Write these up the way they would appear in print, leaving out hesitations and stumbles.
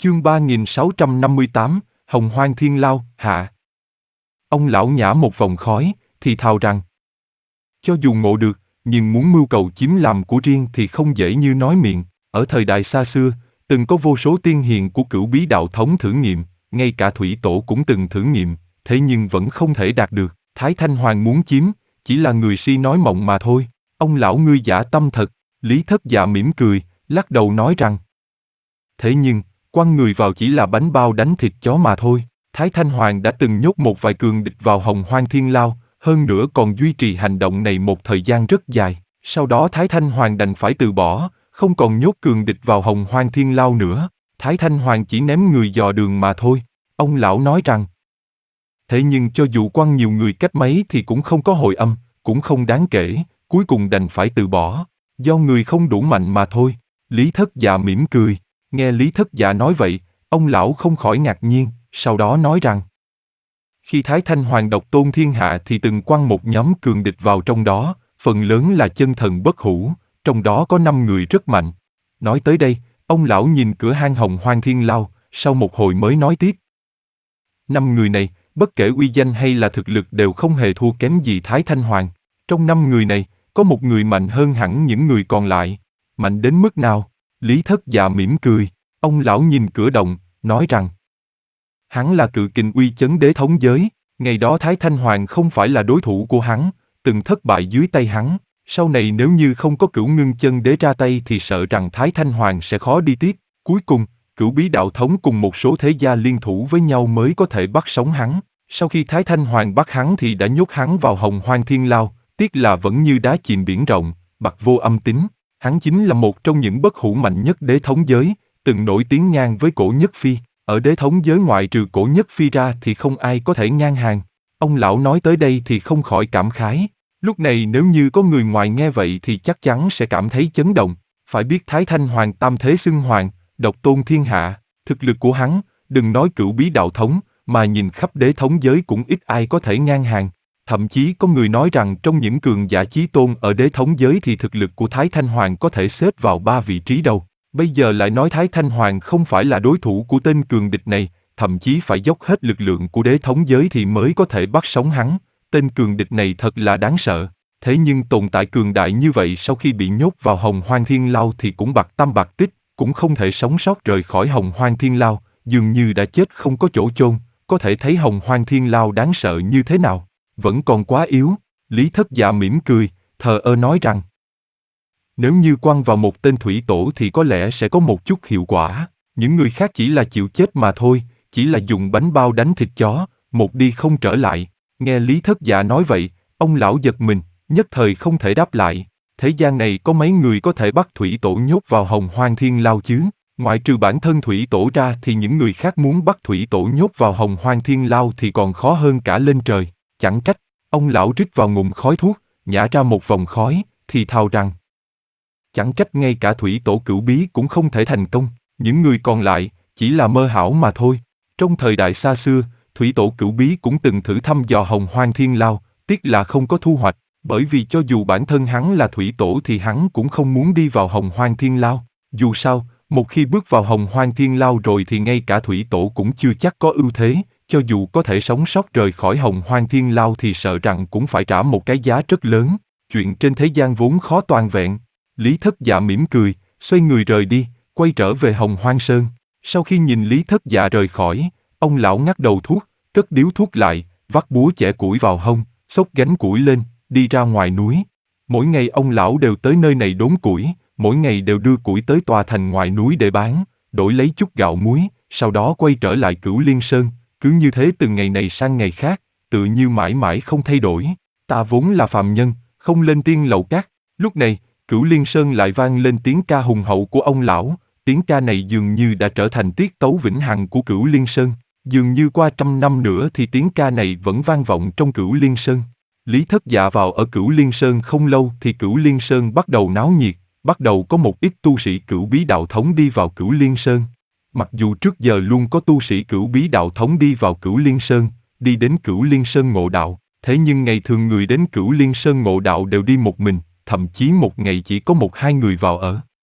Chương 3658, Hồng Hoang Thiên Lao, hạ. Ông lão nhả một vòng khói, thì thào rằng: cho dù ngộ được, nhưng muốn mưu cầu chiếm làm của riêng thì không dễ như nói miệng. Ở thời đại xa xưa, từng có vô số tiên hiền của Cửu Bí Đạo Thống thử nghiệm, ngay cả Thủy Tổ cũng từng thử nghiệm, thế nhưng vẫn không thể đạt được. Thái Thanh Hoàng muốn chiếm, chỉ là người si nói mộng mà thôi. Ông lão ngươi giả tâm thật. Lý Thất Dạ mỉm cười, lắc đầu nói rằng: thế nhưng, quăng người vào chỉ là bánh bao đánh thịt chó mà thôi. Thái Thanh Hoàng đã từng nhốt một vài cường địch vào Hồng Hoang Thiên Lao, hơn nữa còn duy trì hành động này một thời gian rất dài. Sau đó Thái Thanh Hoàng đành phải từ bỏ, không còn nhốt cường địch vào Hồng Hoang Thiên Lao nữa. Thái Thanh Hoàng chỉ ném người dò đường mà thôi. Ông lão nói rằng: thế nhưng cho dù quăng nhiều người cách mấy thì cũng không có hồi âm, cũng không đáng kể, cuối cùng đành phải từ bỏ. Do người không đủ mạnh mà thôi. Lý Thất Dạ mỉm cười. Nghe Lý Thất Dạ nói vậy, ông lão không khỏi ngạc nhiên, sau đó nói rằng: khi Thái Thanh Hoàng độc tôn thiên hạ thì từng quăng một nhóm cường địch vào trong đó, phần lớn là chân thần bất hủ, trong đó có 5 người rất mạnh. Nói tới đây, ông lão nhìn cửa hang Hồng Hoang Thiên Lao, sau một hồi mới nói tiếp: 5 người này, bất kể uy danh hay là thực lực đều không hề thua kém gì Thái Thanh Hoàng. Trong 5 người này, có một người mạnh hơn hẳn những người còn lại. Mạnh đến mức nào? Lý Thất Dạ mỉm cười. Ông lão nhìn cửa động, nói rằng: hắn là cự kình uy chấn đế thống giới. Ngày đó Thái Thanh Hoàng không phải là đối thủ của hắn, từng thất bại dưới tay hắn. Sau này nếu như không có Cửu Ngưng Chân Đế ra tay thì sợ rằng Thái Thanh Hoàng sẽ khó đi tiếp. Cuối cùng, Cửu Bí Đạo Thống cùng một số thế gia liên thủ với nhau mới có thể bắt sống hắn. Sau khi Thái Thanh Hoàng bắt hắn thì đã nhốt hắn vào Hồng Hoang Thiên Lao, tiếc là vẫn như đá chìm biển rộng, bặt vô âm tín. Hắn chính là một trong những bất hủ mạnh nhất đế thống giới, từng nổi tiếng ngang với Cổ Nhất Phi. Ở đế thống giới ngoại trừ Cổ Nhất Phi ra thì không ai có thể ngang hàng. Ông lão nói tới đây thì không khỏi cảm khái. Lúc này nếu như có người ngoài nghe vậy thì chắc chắn sẽ cảm thấy chấn động. Phải biết Thái Thanh Hoàng tam thế xưng hoàng, độc tôn thiên hạ, thực lực của hắn, đừng nói Cửu Bí Đạo Thống, mà nhìn khắp đế thống giới cũng ít ai có thể ngang hàng. Thậm chí có người nói rằng trong những cường giả chí tôn ở đế thống giới thì thực lực của Thái Thanh Hoàng có thể xếp vào 3 vị trí đầu. Bây giờ lại nói Thái Thanh Hoàng không phải là đối thủ của tên cường địch này, thậm chí phải dốc hết lực lượng của đế thống giới thì mới có thể bắt sống hắn. Tên cường địch này thật là đáng sợ. Thế nhưng tồn tại cường đại như vậy sau khi bị nhốt vào Hồng Hoang Thiên Lao thì cũng bặt tâm bặt tích, cũng không thể sống sót rời khỏi Hồng Hoang Thiên Lao, dường như đã chết không có chỗ chôn. Có thể thấy Hồng Hoang Thiên Lao đáng sợ như thế nào. Vẫn còn quá yếu. Lý Thất Dạ mỉm cười, thờ ơ nói rằng: nếu như quăng vào một tên thủy tổ thì có lẽ sẽ có một chút hiệu quả. Những người khác chỉ là chịu chết mà thôi, chỉ là dùng bánh bao đánh thịt chó, một đi không trở lại. Nghe Lý Thất Dạ nói vậy, ông lão giật mình, nhất thời không thể đáp lại. Thế gian này có mấy người có thể bắt thủy tổ nhốt vào Hồng Hoang Thiên Lao chứ? Ngoại trừ bản thân thủy tổ ra thì những người khác muốn bắt thủy tổ nhốt vào Hồng Hoang Thiên Lao thì còn khó hơn cả lên trời. Chẳng trách. Ông lão rít vào ngụm khói thuốc, nhả ra một vòng khói, thì thào rằng: chẳng trách ngay cả thủy tổ Cửu Bí cũng không thể thành công, những người còn lại chỉ là mơ hão mà thôi. Trong thời đại xa xưa, thủy tổ Cửu Bí cũng từng thử thăm dò Hồng Hoang Thiên Lao, tiếc là không có thu hoạch, bởi vì cho dù bản thân hắn là thủy tổ thì hắn cũng không muốn đi vào Hồng Hoang Thiên Lao. Dù sao, một khi bước vào Hồng Hoang Thiên Lao rồi thì ngay cả thủy tổ cũng chưa chắc có ưu thế. Cho dù có thể sống sót rời khỏi Hồng Hoang Thiên Lao thì sợ rằng cũng phải trả một cái giá rất lớn. Chuyện trên thế gian vốn khó toàn vẹn. Lý Thất Dạ mỉm cười, xoay người rời đi, quay trở về Hồng Hoang Sơn. Sau khi nhìn Lý Thất Dạ rời khỏi, ông lão ngắt đầu thuốc, cất điếu thuốc lại, vắt búa chẻ củi vào hông, xốc gánh củi lên, đi ra ngoài núi. Mỗi ngày ông lão đều tới nơi này đốn củi, mỗi ngày đều đưa củi tới tòa thành ngoài núi để bán, đổi lấy chút gạo muối, sau đó quay trở lại Cửu Liên Sơn. Cứ như thế từ ngày này sang ngày khác, tự như mãi mãi không thay đổi. Ta vốn là phàm nhân, không lên tiên lầu các. Lúc này, Cửu Liên Sơn lại vang lên tiếng ca hùng hậu của ông lão. Tiếng ca này dường như đã trở thành tiết tấu vĩnh hằng của Cửu Liên Sơn. Dường như qua 100 năm nữa thì tiếng ca này vẫn vang vọng trong Cửu Liên Sơn. Lý Thất Dạ vào ở Cửu Liên Sơn không lâu thì Cửu Liên Sơn bắt đầu náo nhiệt, bắt đầu có một ít tu sĩ Cửu Bí Đạo Thống đi vào Cửu Liên Sơn. Mặc dù trước giờ luôn có tu sĩ Cửu Bí Đạo Thống đi vào Cửu Liên Sơn, đi đến Cửu Liên Sơn ngộ đạo, thế nhưng ngày thường người đến Cửu Liên Sơn ngộ đạo đều đi một mình, thậm chí một ngày chỉ có 1-2 người vào ở.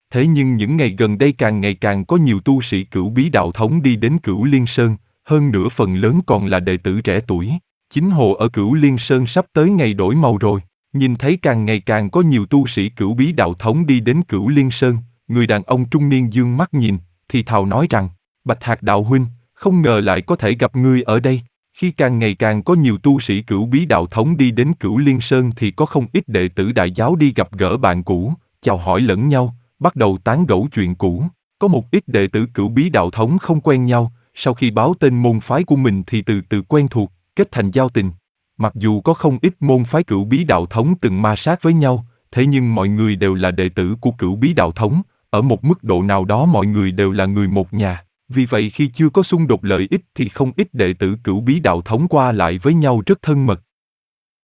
Thế nhưng những ngày gần đây càng ngày càng có nhiều tu sĩ Cửu Bí Đạo Thống đi đến Cửu Liên Sơn, hơn nữa phần lớn còn là đệ tử trẻ tuổi. Chính hồ ở Cửu Liên Sơn sắp tới ngày đổi màu rồi. Nhìn thấy càng ngày càng có nhiều tu sĩ Cửu Bí Đạo Thống đi đến Cửu Liên Sơn, người đàn ông trung niên dương mắt nhìn, thì thào nói rằng, Bạch Hạc đạo huynh, không ngờ lại có thể gặp ngươi ở đây. Khi càng ngày càng có nhiều tu sĩ Cửu Bí Đạo Thống đi đến Cửu Liên Sơn thì có không ít đệ tử đại giáo đi gặp gỡ bạn cũ, chào hỏi lẫn nhau, bắt đầu tán gẫu chuyện cũ. Có một ít đệ tử Cửu Bí Đạo Thống không quen nhau, sau khi báo tên môn phái của mình thì từ từ quen thuộc, kết thành giao tình. Mặc dù có không ít môn phái Cửu Bí Đạo Thống từng ma sát với nhau, thế nhưng mọi người đều là đệ tử của Cửu Bí Đạo Thống, ở một mức độ nào đó mọi người đều là người một nhà. Vì vậy khi chưa có xung đột lợi ích thì không ít đệ tử Cửu Bí Đạo Thống qua lại với nhau rất thân mật.